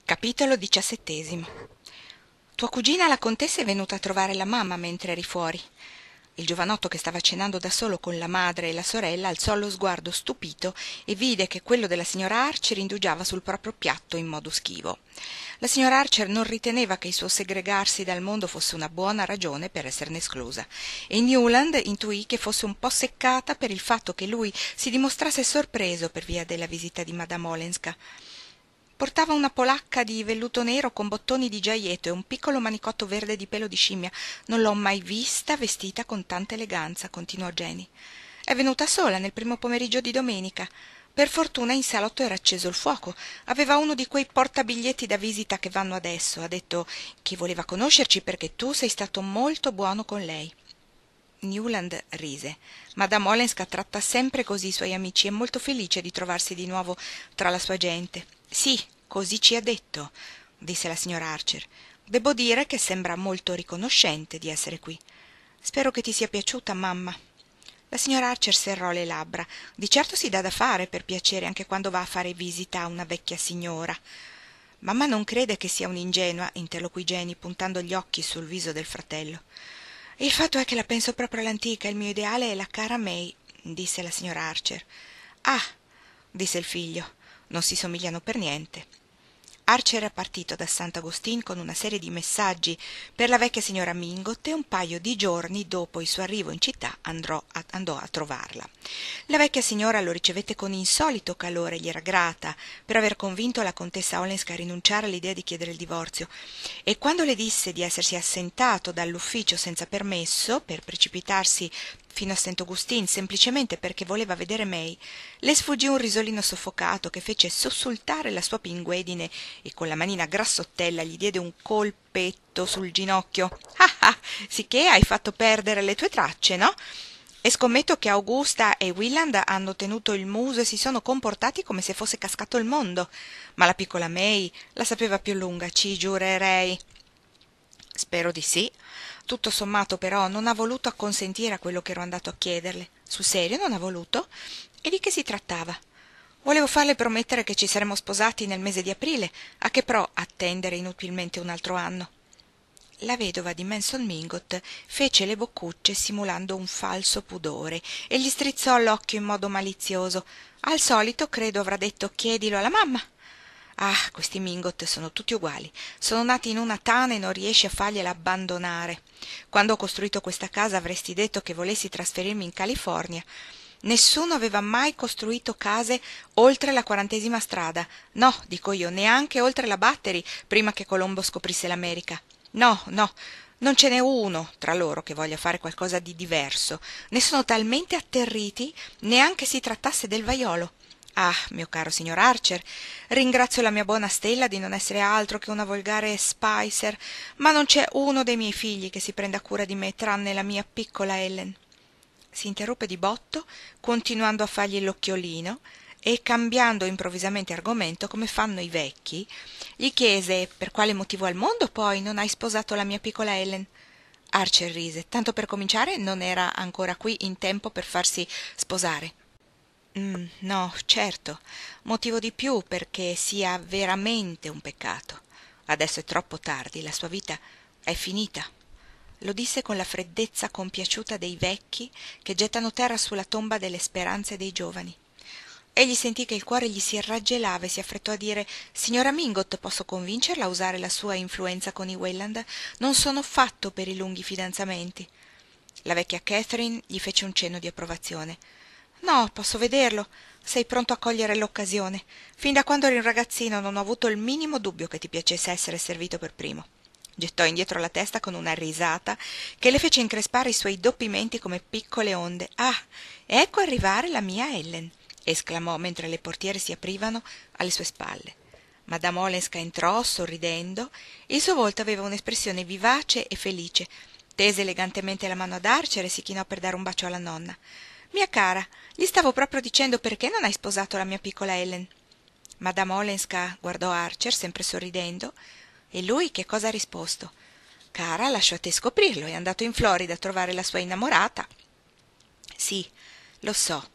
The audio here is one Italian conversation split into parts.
Capitolo 17. Tua cugina la contessa è venuta a trovare la mamma mentre eri fuori. Il giovanotto, che stava cenando da solo con la madre e la sorella, alzò lo sguardo stupito e vide che quello della signora Archer indugiava sul proprio piatto in modo schivo. La signora Archer non riteneva che il suo segregarsi dal mondo fosse una buona ragione per esserne esclusa, e Newland intuì che fosse un po' seccata per il fatto che lui si dimostrasse sorpreso per via della visita di Madame Olenska. Portava una polacca di velluto nero con bottoni di giaieto e un piccolo manicotto verde di pelo di scimmia. Non l'ho mai vista vestita con tanta eleganza, continuò Jenny. È venuta sola nel primo pomeriggio di domenica. Per fortuna in salotto era acceso il fuoco. Aveva uno di quei portabiglietti da visita che vanno adesso. Ha detto che voleva conoscerci perché tu sei stato molto buono con lei. Newland rise. Madame Olenska tratta sempre così i suoi amici, è molto felice di trovarsi di nuovo tra la sua gente. Sì, così ci ha detto, disse la signora Archer. Debbo dire che sembra molto riconoscente di essere qui. Spero che ti sia piaciuta, mamma. La signora Archer serrò le labbra. Di certo si dà da fare per piacere anche quando va a fare visita a una vecchia signora. Mamma non crede che sia un'ingenua, interloquì Jenny, puntando gli occhi sul viso del fratello. Il fatto è che la penso proprio all'antica, il mio ideale è la cara May, disse la signora Archer. Ah, disse il figlio, non si somigliano per niente. Archer era partito da Sant'Agustin con una serie di messaggi per la vecchia signora Mingot e un paio di giorni dopo il suo arrivo in città andò a trovarla. La vecchia signora lo ricevette con insolito calore, gli era grata per aver convinto la contessa Olenska a rinunciare all'idea di chiedere il divorzio, e quando le disse di essersi assentato dall'ufficio senza permesso per precipitarsi fino a Sant'Agustin semplicemente perché voleva vedere May, le sfuggì un risolino soffocato che fece sussultare la sua pinguedine e con la manina grassottella gli diede un colpetto sul ginocchio. Ah ah, sicché hai fatto perdere le tue tracce, no? E scommetto che Augusta e Willand hanno tenuto il muso e si sono comportati come se fosse cascato il mondo, ma la piccola May la sapeva più lunga, ci giurerei. Spero di sì. Tutto sommato, però, non ha voluto acconsentire a quello che ero andato a chiederle. Sul serio non ha voluto? E di che si trattava? Volevo farle promettere che ci saremmo sposati nel mese di aprile, a che pro attendere inutilmente un altro anno? La vedova di Manson Mingot fece le boccucce simulando un falso pudore e gli strizzò l'occhio in modo malizioso. Al solito credo avrà detto chiedilo alla mamma. Ah, questi Mingot sono tutti uguali. Sono nati in una tana e non riesci a fargliela abbandonare. Quando ho costruito questa casa avresti detto che volessi trasferirmi in California. Nessuno aveva mai costruito case oltre la 40ª strada. No, dico io, neanche oltre la Battery prima che Colombo scoprisse l'America. No, no, non ce n'è uno tra loro che voglia fare qualcosa di diverso. Ne sono talmente atterriti, neanche si trattasse del vaiolo. Ah, mio caro signor Archer, ringrazio la mia buona stella di non essere altro che una volgare Spicer, ma non c'è uno dei miei figli che si prenda cura di me tranne la mia piccola Ellen. Si interruppe di botto, continuando a fargli l'occhiolino, e cambiando improvvisamente argomento come fanno i vecchi, gli chiese per quale motivo al mondo poi non hai sposato la mia piccola Ellen. Archer rise. Tanto per cominciare non era ancora qui in tempo per farsi sposare. No, certo, motivo di più perché sia veramente un peccato. Adesso è troppo tardi, la sua vita è finita. Lo disse con la freddezza compiaciuta dei vecchi che gettano terra sulla tomba delle speranze dei giovani. Egli sentì che il cuore gli si raggelava e si affrettò a dire: «Signora Mingot, posso convincerla a usare la sua influenza con i Welland? Non sono fatto per i lunghi fidanzamenti». La vecchia Catherine gli fece un cenno di approvazione. «No, posso vederlo. Sei pronto a cogliere l'occasione. Fin da quando eri un ragazzino non ho avuto il minimo dubbio che ti piacesse essere servito per primo». Gettò indietro la testa con una risata che le fece increspare i suoi doppi menti come piccole onde. «Ah, ecco arrivare la mia Ellen», esclamò mentre le portiere si aprivano alle sue spalle. Madame Olenska entrò sorridendo. Il suo volto aveva un'espressione vivace e felice. Tese elegantemente la mano ad Archer e si chinò per dare un bacio alla nonna. «Mia cara, gli stavo proprio dicendo perché non hai sposato la mia piccola Ellen». Madame Olenska guardò Archer, sempre sorridendo, e lui che cosa ha risposto? «Cara, lascio a te scoprirlo, è andato in Florida a trovare la sua innamorata». «Sì, lo so,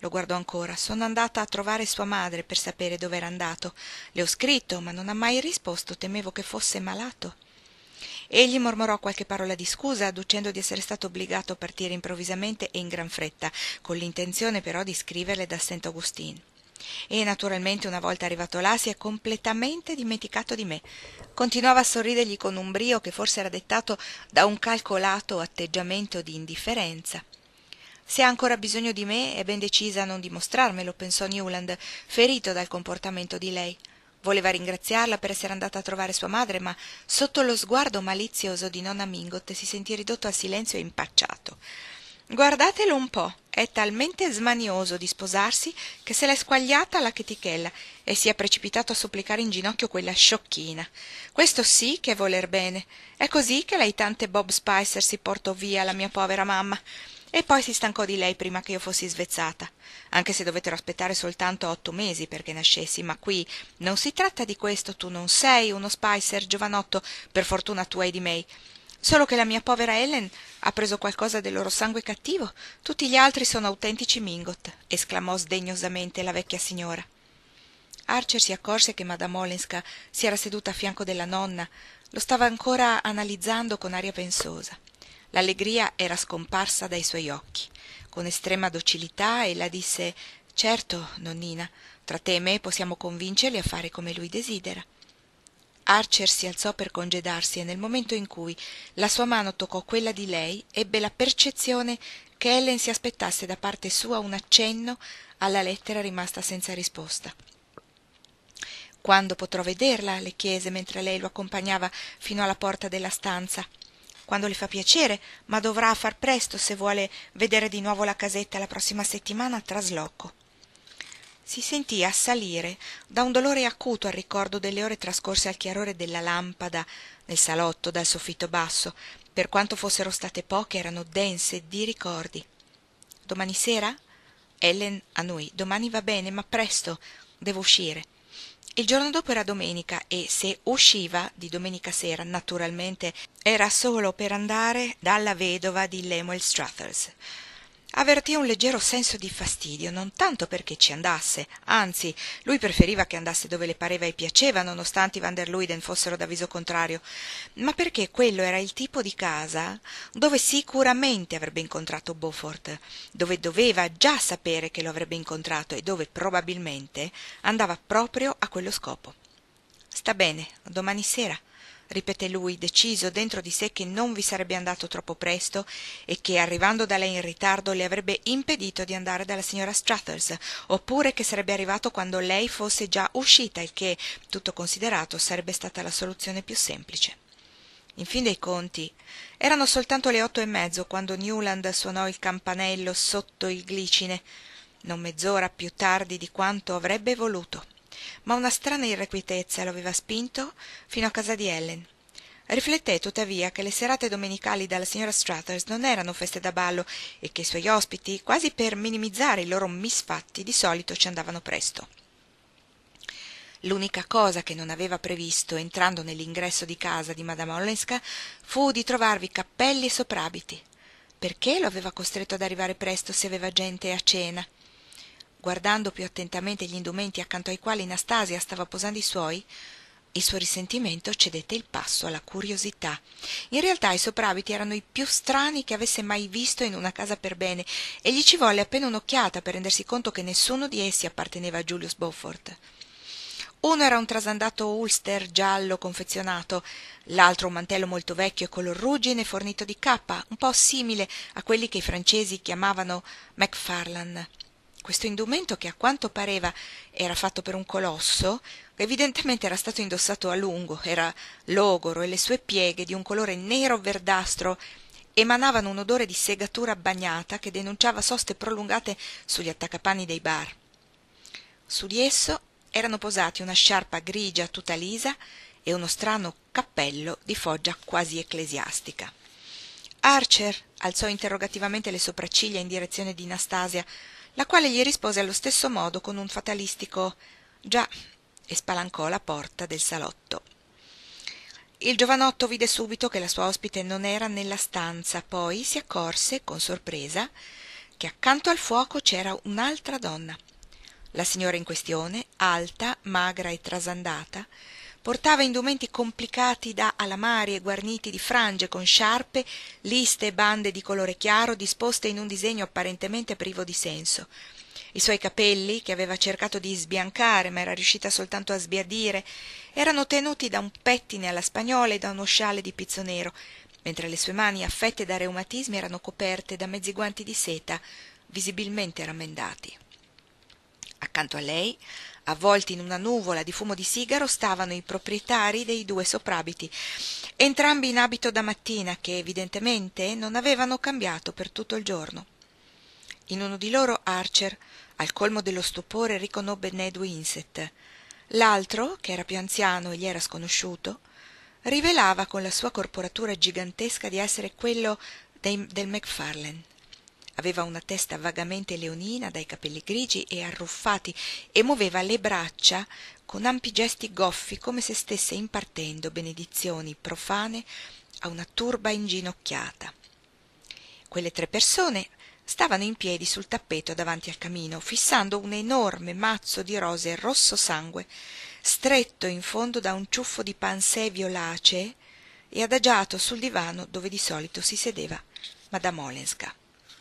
Lo guardò ancora. «Sono andata a trovare sua madre per sapere dove era andato. Le ho scritto, ma non ha mai risposto. Temevo che fosse malato». Egli mormorò qualche parola di scusa, adducendo di essere stato obbligato a partire improvvisamente e in gran fretta, con l'intenzione però di scriverle da St. Augustine. E naturalmente una volta arrivato là si è completamente dimenticato di me. Continuava a sorridergli con un brio che forse era dettato da un calcolato atteggiamento di indifferenza. «Se ha ancora bisogno di me è ben decisa a non dimostrarmelo», pensò Newland, ferito dal comportamento di lei. Voleva ringraziarla per essere andata a trovare sua madre, ma sotto lo sguardo malizioso di nonna Mingot si sentì ridotto al silenzio e impacciato. «Guardatelo un po', è talmente smanioso di sposarsi che se l'è squagliata la chetichella e si è precipitato a supplicare in ginocchio quella sciocchina. Questo sì che è voler bene. È così che lei tante Bob Spicer si portò via la mia povera mamma. E poi si stancò di lei prima che io fossi svezzata, anche se dovettero aspettare soltanto 8 mesi perché nascessi, ma qui non si tratta di questo, tu non sei uno Spicer, giovanotto, per fortuna tua e di May. Solo che la mia povera Ellen ha preso qualcosa del loro sangue cattivo, tutti gli altri sono autentici Mingot», esclamò sdegnosamente la vecchia signora. Archer si accorse che Madame Olenska si era seduta a fianco della nonna, lo stava ancora analizzando con aria pensosa. L'allegria era scomparsa dai suoi occhi. Con estrema docilità ella disse: «Certo, nonnina, tra te e me possiamo convincerli a fare come lui desidera». Archer si alzò per congedarsi e nel momento in cui la sua mano toccò quella di lei ebbe la percezione che Ellen si aspettasse da parte sua un accenno alla lettera rimasta senza risposta. «Quando potrò vederla?» le chiese mentre lei lo accompagnava fino alla porta della stanza. «Quando le fa piacere, ma dovrà far presto se vuole vedere di nuovo la casetta la prossima settimana a trasloco». Si sentì assalire da un dolore acuto al ricordo delle ore trascorse al chiarore della lampada nel salotto dal soffitto basso. Per quanto fossero state poche, erano dense di ricordi. «Domani sera?» Ellen annui. «Domani va bene, ma presto, devo uscire». Il giorno dopo era domenica e se usciva di domenica sera, naturalmente, era solo per andare dalla vedova di Lemuel Struthers. Avvertì un leggero senso di fastidio, non tanto perché ci andasse, anzi, lui preferiva che andasse dove le pareva e piaceva, nonostante i Van der Luyden fossero d'avviso contrario, ma perché quello era il tipo di casa dove sicuramente avrebbe incontrato Beaufort, dove doveva già sapere che lo avrebbe incontrato e dove probabilmente andava proprio a quello scopo. «Sta bene, domani sera», ripeté lui, deciso dentro di sé che non vi sarebbe andato troppo presto e che arrivando da lei in ritardo le avrebbe impedito di andare dalla signora Struthers, oppure che sarebbe arrivato quando lei fosse già uscita, il che, tutto considerato, sarebbe stata la soluzione più semplice. In fin dei conti erano soltanto le 8:30 quando Newland suonò il campanello sotto il glicine, non mezz'ora più tardi di quanto avrebbe voluto. Ma una strana irrequietezza lo aveva spinto fino a casa di Ellen. Rifletté tuttavia che le serate domenicali dalla signora Struthers non erano feste da ballo e che i suoi ospiti, quasi per minimizzare i loro misfatti, di solito ci andavano presto. L'unica cosa che non aveva previsto, entrando nell'ingresso di casa di Madame Olenska, fu di trovarvi cappelli e soprabiti. Perché lo aveva costretto ad arrivare presto se aveva gente a cena? Guardando più attentamente gli indumenti accanto ai quali Nastasia stava posando i suoi, il suo risentimento cedette il passo alla curiosità. In realtà i soprabiti erano i più strani che avesse mai visto in una casa per bene e gli ci volle appena un'occhiata per rendersi conto che nessuno di essi apparteneva a Julius Beaufort. Uno era un trasandato ulster giallo confezionato, l'altro un mantello molto vecchio e color ruggine fornito di cappa, un po' simile a quelli che i francesi chiamavano Macfarlane. Questo indumento, che a quanto pareva era fatto per un colosso, evidentemente era stato indossato a lungo, era logoro e le sue pieghe, di un colore nero-verdastro, emanavano un odore di segatura bagnata che denunciava soste prolungate sugli attaccapanni dei bar. Su di esso erano posati una sciarpa grigia tutta lisa e uno strano cappello di foggia quasi ecclesiastica. Archer alzò interrogativamente le sopracciglia in direzione di Nastasia, la quale gli rispose allo stesso modo con un fatalistico «già» e spalancò la porta del salotto. Il giovanotto vide subito che la sua ospite non era nella stanza, poi si accorse, con sorpresa, che accanto al fuoco c'era un'altra donna. La signora in questione, alta, magra e trasandata, portava indumenti complicati da alamari e guarniti di frange con sciarpe, liste e bande di colore chiaro disposte in un disegno apparentemente privo di senso. I suoi capelli, che aveva cercato di sbiancare ma era riuscita soltanto a sbiadire, erano tenuti da un pettine alla spagnola e da uno scialle di pizzo nero, mentre le sue mani, affette da reumatismi, erano coperte da mezzi guanti di seta, visibilmente rammendati. Accanto a lei, avvolti in una nuvola di fumo di sigaro, stavano i proprietari dei 2 soprabiti, entrambi in abito da mattina, che evidentemente non avevano cambiato per tutto il giorno. In uno di loro Archer, al colmo dello stupore, riconobbe Ned Winsett. L'altro, che era più anziano e gli era sconosciuto, rivelava con la sua corporatura gigantesca di essere quello del Macfarlane. Aveva una testa vagamente leonina, dai capelli grigi e arruffati, e muoveva le braccia con ampi gesti goffi, come se stesse impartendo benedizioni profane a una turba inginocchiata. Quelle 3 persone stavano in piedi sul tappeto davanti al camino, fissando un enorme mazzo di rose rosso sangue, stretto in fondo da un ciuffo di pansè violacee e adagiato sul divano dove di solito si sedeva Madame Olenska.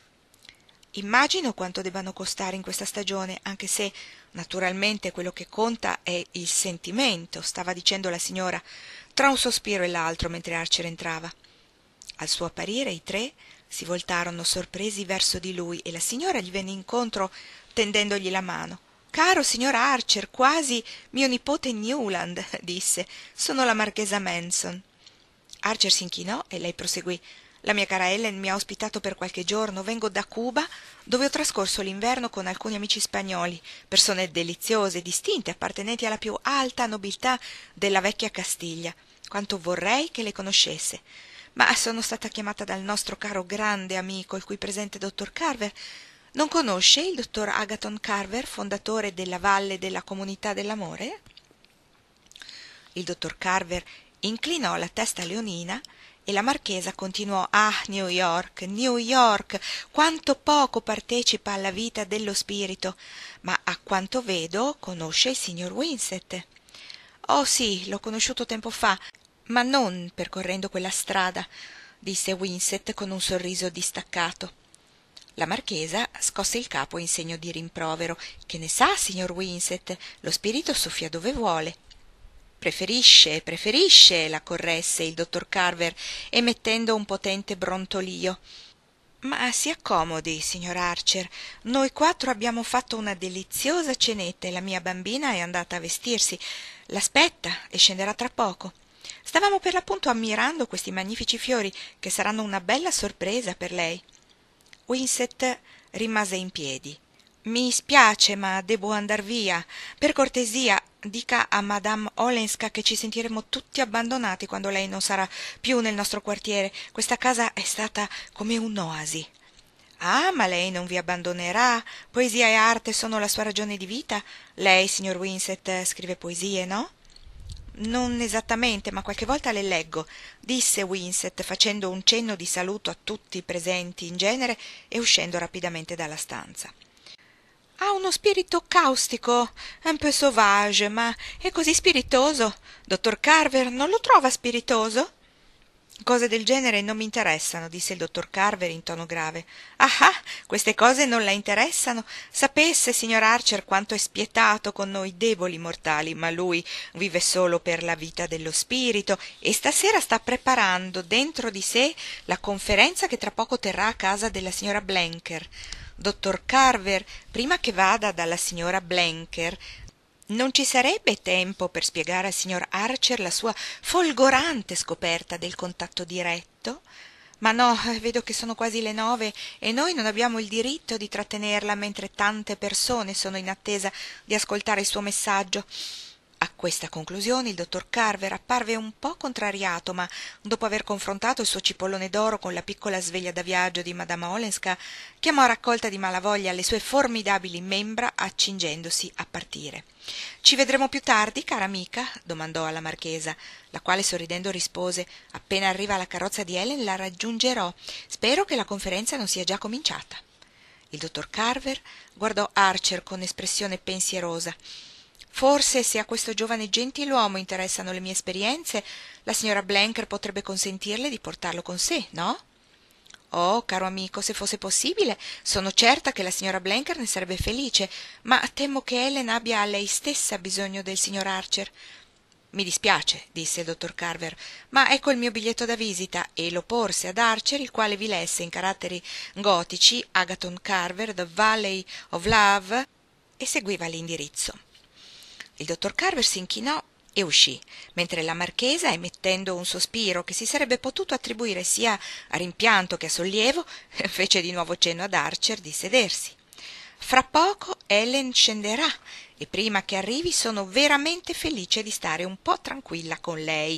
Immagino quanto debbano costare in questa stagione, anche se naturalmente quello che conta è il sentimento, stava dicendo la signora tra un sospiro e l'altro mentre Archer entrava. Al suo apparire i 3 si voltarono sorpresi verso di lui e la signora gli venne incontro tendendogli la mano. «Caro signor Archer, quasi mio nipote Newland», disse. «Sono la marchesa Manson». Archer s'inchinò e lei proseguì. «La mia cara Ellen mi ha ospitato per qualche giorno. Vengo da Cuba, dove ho trascorso l'inverno con alcuni amici spagnoli, persone deliziose, distinte, appartenenti alla più alta nobiltà della vecchia Castiglia. Quanto vorrei che le conoscesse. Ma sono stata chiamata dal nostro caro grande amico, il cui presente dottor Carver. Non conosce il dottor Agathon Carver, fondatore della Valle della Comunità dell'Amore?» Il dottor Carver inclinò la testa leonina e la marchesa continuò: «Ah, New York, New York, quanto poco partecipa alla vita dello spirito, ma a quanto vedo conosce il signor Winsett». «Oh sì, l'ho conosciuto tempo fa, ma non percorrendo quella strada», disse Winsett con un sorriso distaccato. La marchesa scosse il capo in segno di rimprovero. «Che ne sa, signor Winsett? Lo spirito soffia dove vuole». Preferisce, la corresse il dottor Carver, emettendo un potente brontolio. «Ma si accomodi, signor Archer. Noi 4 abbiamo fatto una deliziosa cenetta e la mia bambina è andata a vestirsi. L'aspetta e scenderà tra poco. Stavamo per l'appunto ammirando questi magnifici fiori, che saranno una bella sorpresa per lei». Winsett rimase in piedi. «Mi spiace, ma debbo andar via. Per cortesia, dica a Madame Olenska che ci sentiremo tutti abbandonati quando lei non sarà più nel nostro quartiere. Questa casa è stata come un'oasi». «Ah, ma lei non vi abbandonerà? Poesia e arte sono la sua ragione di vita? Lei, signor Winsett, scrive poesie, no?» «Non esattamente, ma qualche volta le leggo», disse Winsett, facendo un cenno di saluto a tutti i presenti in genere e uscendo rapidamente dalla stanza. «Ha uno spirito caustico, un peu sauvage, ma è così spiritoso. Dottor Carver non lo trova spiritoso?» «Cose del genere non mi interessano», disse il dottor Carver in tono grave. «Ah, queste cose non la interessano? Sapesse, signor Archer, quanto è spietato con noi deboli mortali, ma lui vive solo per la vita dello spirito e stasera sta preparando dentro di sé la conferenza che tra poco terrà a casa della signora Blenker. Dottor Carver, prima che vada dalla signora Blenker, non ci sarebbe tempo per spiegare al signor Archer la sua folgorante scoperta del contatto diretto? Ma no, vedo che sono quasi le 9 e noi non abbiamo il diritto di trattenerla mentre tante persone sono in attesa di ascoltare il suo messaggio». A questa conclusione il dottor Carver apparve un po' contrariato, ma dopo aver confrontato il suo cipollone d'oro con la piccola sveglia da viaggio di Madama Olenska, chiamò a raccolta di malavoglia le sue formidabili membra, accingendosi a partire. «Ci vedremo più tardi, cara amica?» domandò alla marchesa, la quale sorridendo rispose: «Appena arriva la carrozza di Ellen la raggiungerò. Spero che la conferenza non sia già cominciata». Il dottor Carver guardò Archer con espressione pensierosa. Forse se a questo giovane gentiluomo interessano le mie esperienze, la signora Blenker potrebbe consentirle di portarlo con sé, no? Oh, caro amico, se fosse possibile, sono certa che la signora Blenker ne sarebbe felice, ma temo che Ellen abbia a lei stessa bisogno del signor Archer. Mi dispiace, disse il dottor Carver, ma ecco il mio biglietto da visita, e lo porse ad Archer, il quale vi lesse in caratteri gotici Agathon Carver, The Valley of Love, e seguiva l'indirizzo. Il dottor Carver si inchinò e uscì, mentre la marchesa, emettendo un sospiro che si sarebbe potuto attribuire sia a rimpianto che a sollievo, fece di nuovo cenno ad Archer di sedersi. Fra poco Ellen scenderà e prima che arrivi sono veramente felice di stare un po' tranquilla con lei.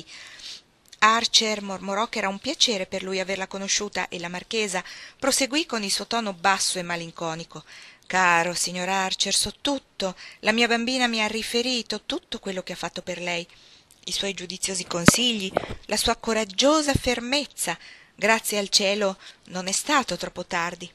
Archer mormorò che era un piacere per lui averla conosciuta e la marchesa proseguì con il suo tono basso e malinconico. Caro signor Archer, so tutto. La mia bambina mi ha riferito tutto quello che ha fatto per lei. I suoi giudiziosi consigli, la sua coraggiosa fermezza. Grazie al cielo non è stato troppo tardi.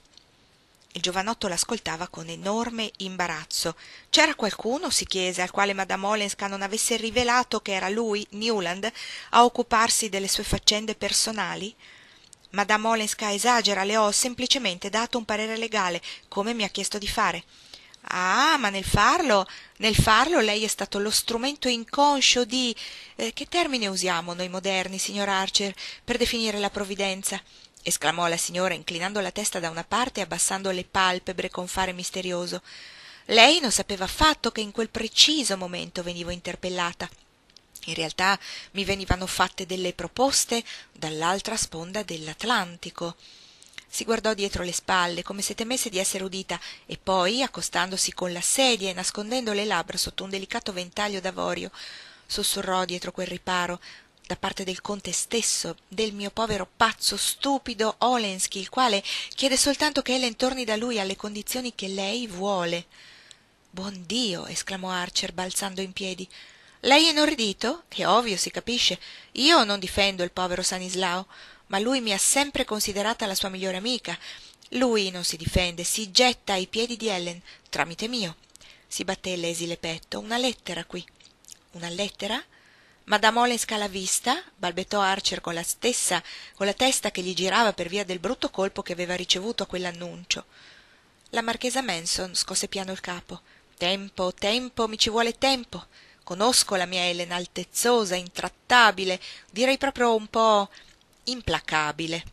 Il giovanotto l'ascoltava con enorme imbarazzo. C'era qualcuno, si chiese, al quale madame Olenska non avesse rivelato che era lui, Newland, a occuparsi delle sue faccende personali? Madame Olenska esagera, le ho semplicemente dato un parere legale, come mi ha chiesto di fare. Ah, ma nel farlo lei è stato lo strumento inconscio di… che termine usiamo noi moderni, signor Archer, per definire la provvidenza? Esclamò la signora, inclinando la testa da una parte e abbassando le palpebre con fare misterioso. Lei non sapeva affatto che in quel preciso momento venivo interpellata. In realtà mi venivano fatte delle proposte dall'altra sponda dell'Atlantico. Si guardò dietro le spalle, come se temesse di essere udita, e poi, accostandosi con la sedia e nascondendo le labbra sotto un delicato ventaglio d'avorio, sussurrò dietro quel riparo, da parte del conte stesso, del mio povero pazzo stupido Olensky, il quale chiede soltanto che Ellen torni da lui alle condizioni che lei vuole. Buon Dio! Esclamò Archer, balzando in piedi. Lei è inorridito? È ovvio, si capisce. Io non difendo il povero Stanislao, ma lui mi ha sempre considerata la sua migliore amica. Lui non si difende, si getta ai piedi di Ellen, tramite mio. Si batté l'esile petto. Una lettera qui. Una lettera? Madame Olenska l'ha vista? Balbettò Archer con la testa che gli girava per via del brutto colpo che aveva ricevuto a quell'annuncio. La marchesa Manson scosse piano il capo. Tempo, tempo, mi ci vuole tempo. Conosco la mia Ellen, altezzosa, intrattabile, direi proprio un po' implacabile.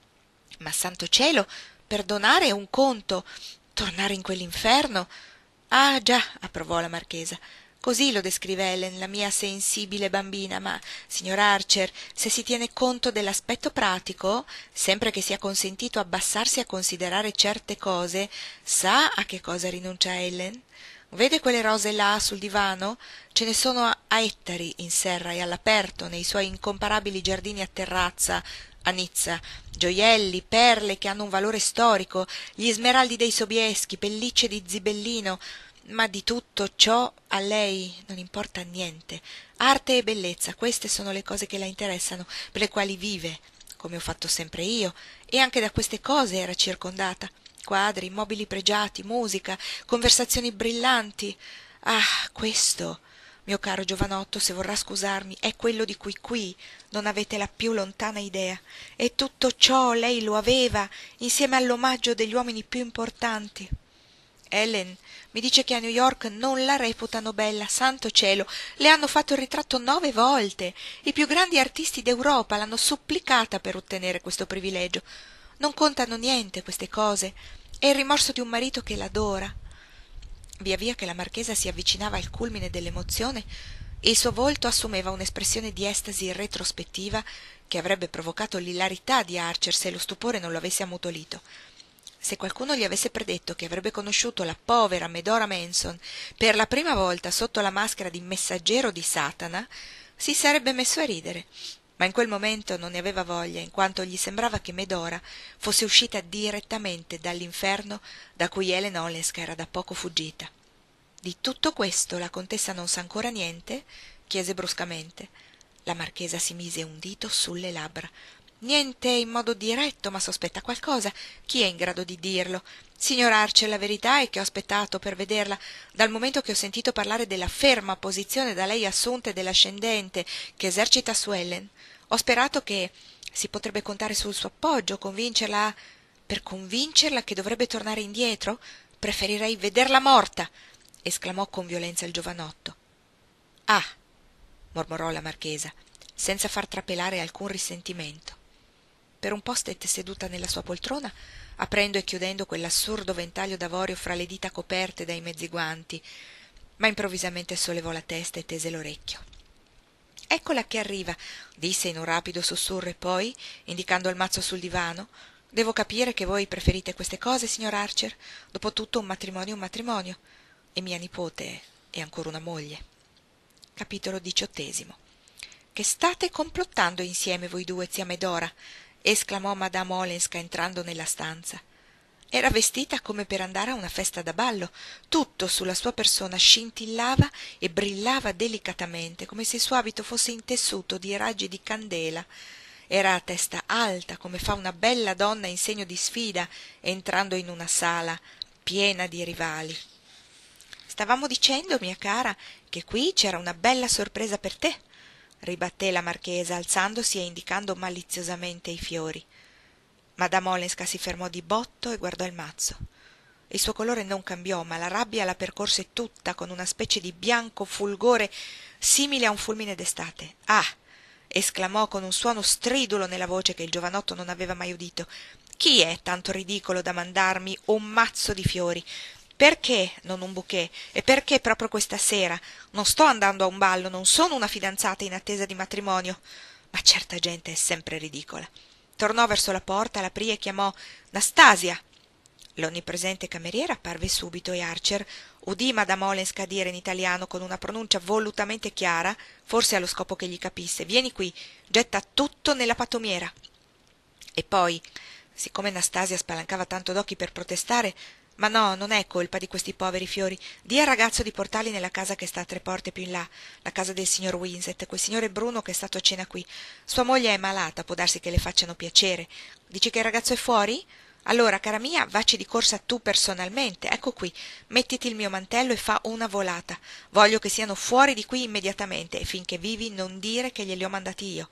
Ma santo cielo, perdonare è un conto, tornare in quell'inferno. Ah già, approvò la marchesa. Così lo descrive Ellen, la mia sensibile bambina, ma, signor Archer, se si tiene conto dell'aspetto pratico, sempre che sia consentito abbassarsi a considerare certe cose, sa a che cosa rinuncia Ellen? Vede quelle rose là sul divano? Ce ne sono a ettari in serra e all'aperto nei suoi incomparabili giardini a terrazza a Nizza, gioielli, perle che hanno un valore storico, gli smeraldi dei Sobieschi, pellicce di Zibellino, ma di tutto ciò a lei non importa niente. Arte e bellezza, queste sono le cose che la interessano, per le quali vive, come ho fatto sempre io, e anche da queste cose era circondata. Quadri, mobili pregiati, musica, conversazioni brillanti. Ah, questo, mio caro giovanotto, se vorrà scusarmi, è quello di cui qui non avete la più lontana idea. E tutto ciò lei lo aveva, insieme all'omaggio degli uomini più importanti. Ellen mi dice che a New York non la reputano bella, santo cielo, le hanno fatto il ritratto 9 volte. I più grandi artisti d'Europa l'hanno supplicata per ottenere questo privilegio. Non contano niente queste cose. È il rimorso di un marito che l'adora. Via via che la marchesa si avvicinava al culmine dell'emozione, il suo volto assumeva un'espressione di estasi retrospettiva che avrebbe provocato l'ilarità di Archer se lo stupore non lo avesse ammutolito. Se qualcuno gli avesse predetto che avrebbe conosciuto la povera Medora Manson per la prima volta sotto la maschera di messaggero di Satana, si sarebbe messo a ridere, ma in quel momento non ne aveva voglia, in quanto gli sembrava che Medora fosse uscita direttamente dall'inferno da cui Ellen Olenska era da poco fuggita. Di tutto questo la contessa non sa ancora niente? Chiese bruscamente. La marchesa si mise un dito sulle labbra. Niente in modo diretto, ma sospetta qualcosa. Chi è in grado di dirlo? Signor Archer, la verità è che ho aspettato per vederla dal momento che ho sentito parlare della ferma posizione da lei assunta e dell'ascendente che esercita su Ellen. Ho sperato che si potrebbe contare sul suo appoggio, convincerla. Per convincerla che dovrebbe tornare indietro? Preferirei vederla morta! Esclamò con violenza il giovanotto. Ah! Mormorò la marchesa, senza far trapelare alcun risentimento. Per un po' stette seduta nella sua poltrona, aprendo e chiudendo quell'assurdo ventaglio d'avorio fra le dita coperte dai mezzi guanti, ma improvvisamente sollevò la testa e tese l'orecchio. Eccola che arriva, disse in un rapido sussurro e poi, indicando il mazzo sul divano, devo capire che voi preferite queste cose, signor Archer. Dopotutto un matrimonio è un matrimonio, e mia nipote è ancora una moglie. Capitolo 18. Che state complottando insieme voi due, zia Medora? Esclamò Madame Olenska entrando nella stanza. Era vestita come per andare a una festa da ballo. Tutto sulla sua persona scintillava e brillava delicatamente, come se il suo abito fosse intessuto di raggi di candela. Era a testa alta, come fa una bella donna in segno di sfida, entrando in una sala piena di rivali. Stavamo dicendo, mia cara, che qui c'era una bella sorpresa per te, ribatté la marchesa, alzandosi e indicando maliziosamente i fiori. Madame Olenska si fermò di botto e guardò il mazzo. Il suo colore non cambiò, ma la rabbia la percorse tutta con una specie di bianco fulgore simile a un fulmine d'estate. Ah! Esclamò con un suono stridulo nella voce che il giovanotto non aveva mai udito. Chi è tanto ridicolo da mandarmi un mazzo di fiori? Perché non un bouquet? E perché proprio questa sera? Non sto andando a un ballo, non sono una fidanzata in attesa di matrimonio. Ma certa gente è sempre ridicola. Tornò verso la porta, l'aprì e chiamò Nastasia. L'onnipresente cameriera apparve subito e Archer udì Madame Olenska dire in italiano con una pronuncia volutamente chiara, forse allo scopo che gli capisse: «Vieni qui, getta tutto nella pattumiera». E poi, siccome Nastasia spalancava tanto d'occhi per protestare: «Ma no, non è colpa di questi poveri fiori. Dì al ragazzo di portarli nella casa che sta a 3 porte più in là, la casa del signor Winsett, quel signore Bruno che è stato a cena qui. Sua moglie è malata, può darsi che le facciano piacere. Dici che il ragazzo è fuori? Allora, cara mia, vacci di corsa tu personalmente. Ecco qui, mettiti il mio mantello e fa una volata. Voglio che siano fuori di qui immediatamente e finché vivi non dire che glieli ho mandati io».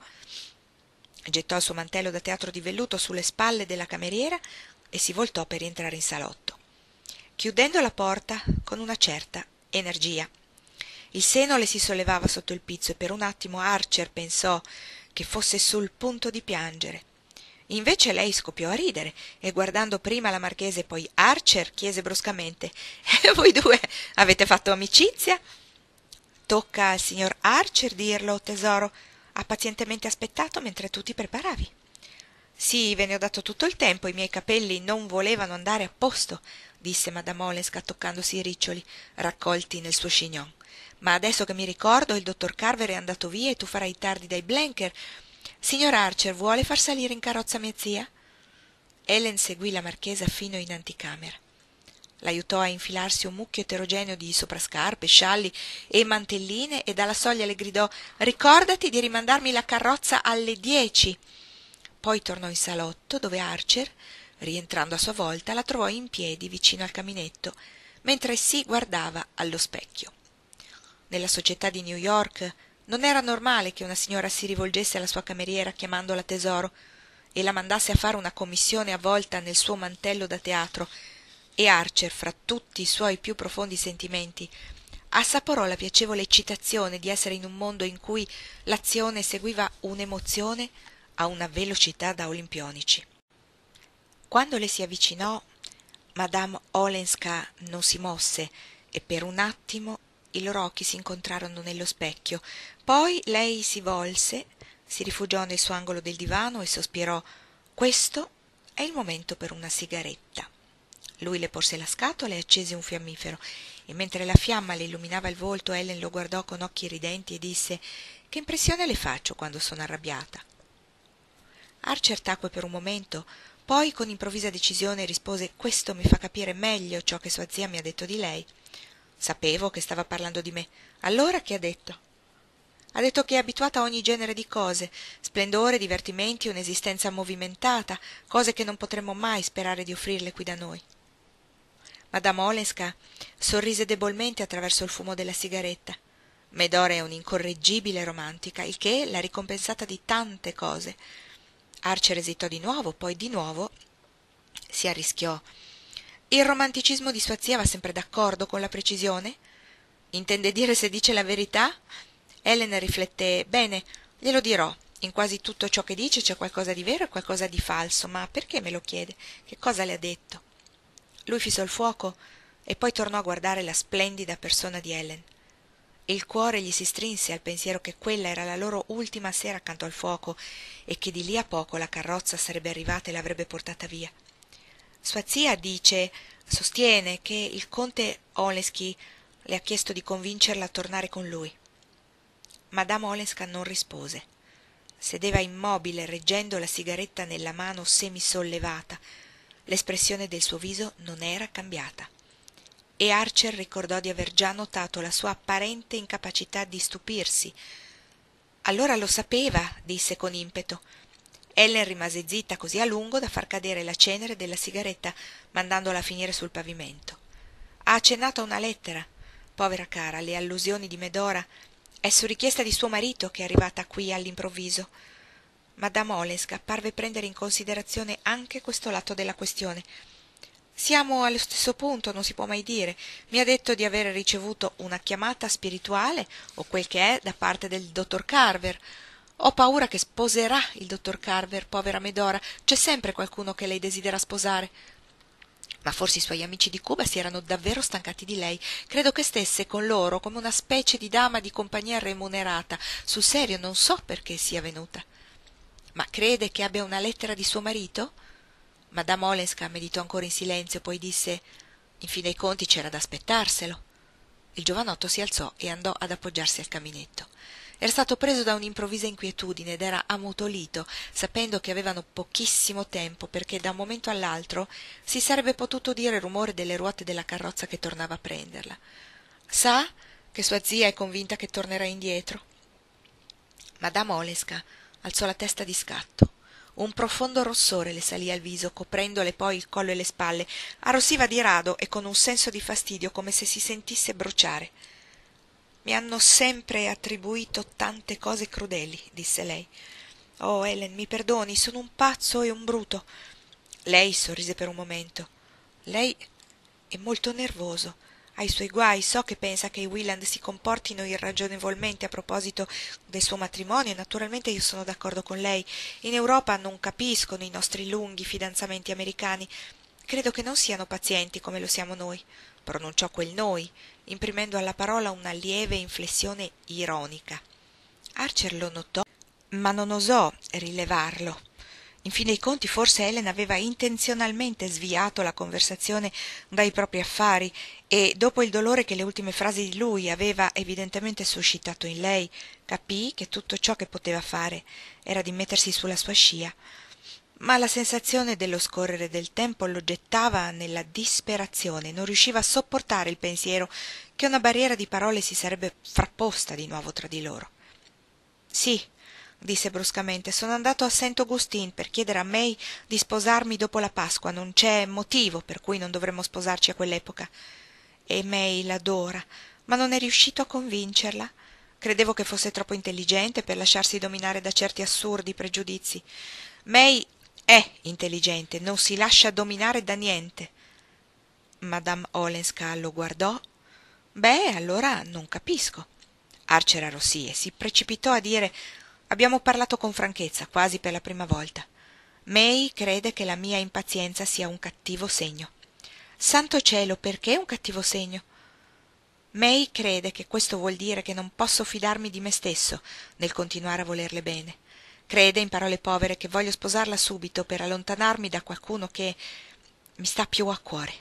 Gettò il suo mantello da teatro di velluto sulle spalle della cameriera e si voltò per rientrare in salotto, chiudendo la porta con una certa energia. Il seno le si sollevava sotto il pizzo e per un attimo Archer pensò che fosse sul punto di piangere. Invece lei scoppiò a ridere e, guardando prima la marchesa e poi Archer, chiese bruscamente: «Voi due avete fatto amicizia?» «Tocca al signor Archer dirlo, tesoro. Ha pazientemente aspettato mentre tu ti preparavi». «Sì, ve ne ho dato tutto il tempo, i miei capelli non volevano andare a posto», disse Madame Olenska toccandosi i riccioli raccolti nel suo chignon. «Ma adesso che mi ricordo, il dottor Carver è andato via e tu farai tardi dai Blenker. Signor Archer, vuole far salire in carrozza mia zia?» Ellen seguì la marchesa fino in anticamera. L'aiutò a infilarsi un mucchio eterogeneo di soprascarpe, scialli e mantelline e dalla soglia le gridò: «Ricordati di rimandarmi la carrozza alle 10». Poi tornò in salotto, dove Archer, rientrando a sua volta, la trovò in piedi vicino al caminetto, mentre si guardava allo specchio. Nella società di New York non era normale che una signora si rivolgesse alla sua cameriera chiamandola tesoro e la mandasse a fare una commissione avvolta nel suo mantello da teatro, e Archer, fra tutti i suoi più profondi sentimenti, assaporò la piacevole eccitazione di essere in un mondo in cui l'azione seguiva un'emozione a una velocità da olimpionici. Quando le si avvicinò, Madame Olenska non si mosse e per un attimo i loro occhi si incontrarono nello specchio. Poi lei si volse, si rifugiò nel suo angolo del divano e sospirò: «Questo è il momento per una sigaretta». Lui le porse la scatola e accese un fiammifero, e mentre la fiamma le illuminava il volto Ellen lo guardò con occhi ridenti e disse: «Che impressione le faccio quando sono arrabbiata?» Archer tacque per un momento, poi con improvvisa decisione rispose: «Questo mi fa capire meglio ciò che sua zia mi ha detto di lei. Sapevo che stava parlando di me. Allora che ha detto?» Ha detto che è abituata a ogni genere di cose, splendore, divertimenti, un'esistenza movimentata, cose che non potremmo mai sperare di offrirle qui da noi. Madame Olenska sorrise debolmente attraverso il fumo della sigaretta. Medora è un'incorreggibile romantica, il che l'ha ricompensata di tante cose. Archer esitò di nuovo, poi di nuovo si arrischiò. Il romanticismo di sua zia va sempre d'accordo con la precisione? Intende dire se dice la verità? Ellen rifletté. Bene, glielo dirò. In quasi tutto ciò che dice c'è qualcosa di vero e qualcosa di falso, ma perché me lo chiede? Che cosa le ha detto? Lui fissò il fuoco e poi tornò a guardare la splendida persona di Ellen. Il cuore gli si strinse al pensiero che quella era la loro ultima sera accanto al fuoco e che di lì a poco la carrozza sarebbe arrivata e l'avrebbe portata via. Sua zia sostiene che il conte Olenski le ha chiesto di convincerla a tornare con lui. Madame Olenska non rispose. Sedeva immobile, reggendo la sigaretta nella mano semisollevata. L'espressione del suo viso non era cambiata. E Archer ricordò di aver già notato la sua apparente incapacità di stupirsi. Allora lo sapeva, disse con impeto. Ellen rimase zitta così a lungo da far cadere la cenere della sigaretta, mandandola a finire sul pavimento. Ha accennato a una lettera. Povera cara, le allusioni di Medora. È su richiesta di suo marito che è arrivata qui all'improvviso. Madame Olenska parve prendere in considerazione anche questo lato della questione. Siamo allo stesso punto, non si può mai dire. Mi ha detto di avere ricevuto una chiamata spirituale, o quel che è, da parte del dottor Carver. Ho paura che sposerà il dottor Carver, povera Medora. C'è sempre qualcuno che lei desidera sposare. Ma forse i suoi amici di Cuba si erano davvero stancati di lei. Credo che stesse con loro come una specie di dama di compagnia remunerata. Sul serio non so perché sia venuta. Ma crede che abbia una lettera di suo marito? Madame Olenska meditò ancora in silenzio, poi disse: in fin dei conti c'era da aspettarselo. Il giovanotto si alzò e andò ad appoggiarsi al caminetto. Era stato preso da un'improvvisa inquietudine ed era ammutolito, sapendo che avevano pochissimo tempo, perché da un momento all'altro si sarebbe potuto udire il rumore delle ruote della carrozza che tornava a prenderla. Sa che sua zia è convinta che tornerà indietro? Madame Olenska alzò la testa di scatto. Un profondo rossore le salì al viso, coprendole poi il collo e le spalle. Arrossiva di rado e con un senso di fastidio, come se si sentisse bruciare. Mi hanno sempre attribuito tante cose crudeli, disse lei. Oh, Ellen, mi perdoni, sono un pazzo e un bruto. Lei sorrise per un momento. Lei è molto nervoso. Ha i suoi guai, so che pensa che i Wieland si comportino irragionevolmente a proposito del suo matrimonio, e naturalmente io sono d'accordo con lei. In Europa non capiscono i nostri lunghi fidanzamenti americani. Credo che non siano pazienti come lo siamo noi, pronunciò quel noi, imprimendo alla parola una lieve inflessione ironica. Archer lo notò, ma non osò rilevarlo. In fin dei conti forse Ellen aveva intenzionalmente sviato la conversazione dai propri affari e, dopo il dolore che le ultime frasi di lui aveva evidentemente suscitato in lei, capì che tutto ciò che poteva fare era di mettersi sulla sua scia. Ma la sensazione dello scorrere del tempo lo gettava nella disperazione, non riusciva a sopportare il pensiero che una barriera di parole si sarebbe frapposta di nuovo tra di loro. Sì, disse bruscamente, sono andato a Saint Augustine per chiedere a May di sposarmi dopo la Pasqua. Non c'è motivo per cui non dovremmo sposarci a quell'epoca. E May l'adora, ma non è riuscito a convincerla. Credevo che fosse troppo intelligente per lasciarsi dominare da certi assurdi pregiudizi. May è intelligente, non si lascia dominare da niente. Madame Olenska lo guardò. Beh, allora non capisco. Archer arrossì e si precipitò a dire: abbiamo parlato con franchezza, quasi per la prima volta. May crede che la mia impazienza sia un cattivo segno. Santo cielo, perché un cattivo segno? May crede che questo vuol dire che non posso fidarmi di me stesso nel continuare a volerle bene. Crede, in parole povere, che voglio sposarla subito per allontanarmi da qualcuno che mi sta più a cuore.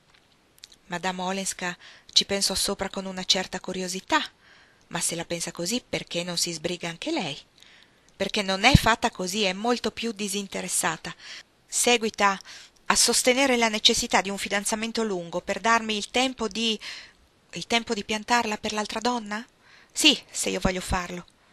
Madame Olenska ci pensò sopra con una certa curiosità. Ma se la pensa così, perché non si sbriga anche lei? Perché non è fatta così, è molto più disinteressata. Seguita a sostenere la necessità di un fidanzamento lungo per darmi il tempo di piantarla per l'altra donna? Sì, se io voglio farlo.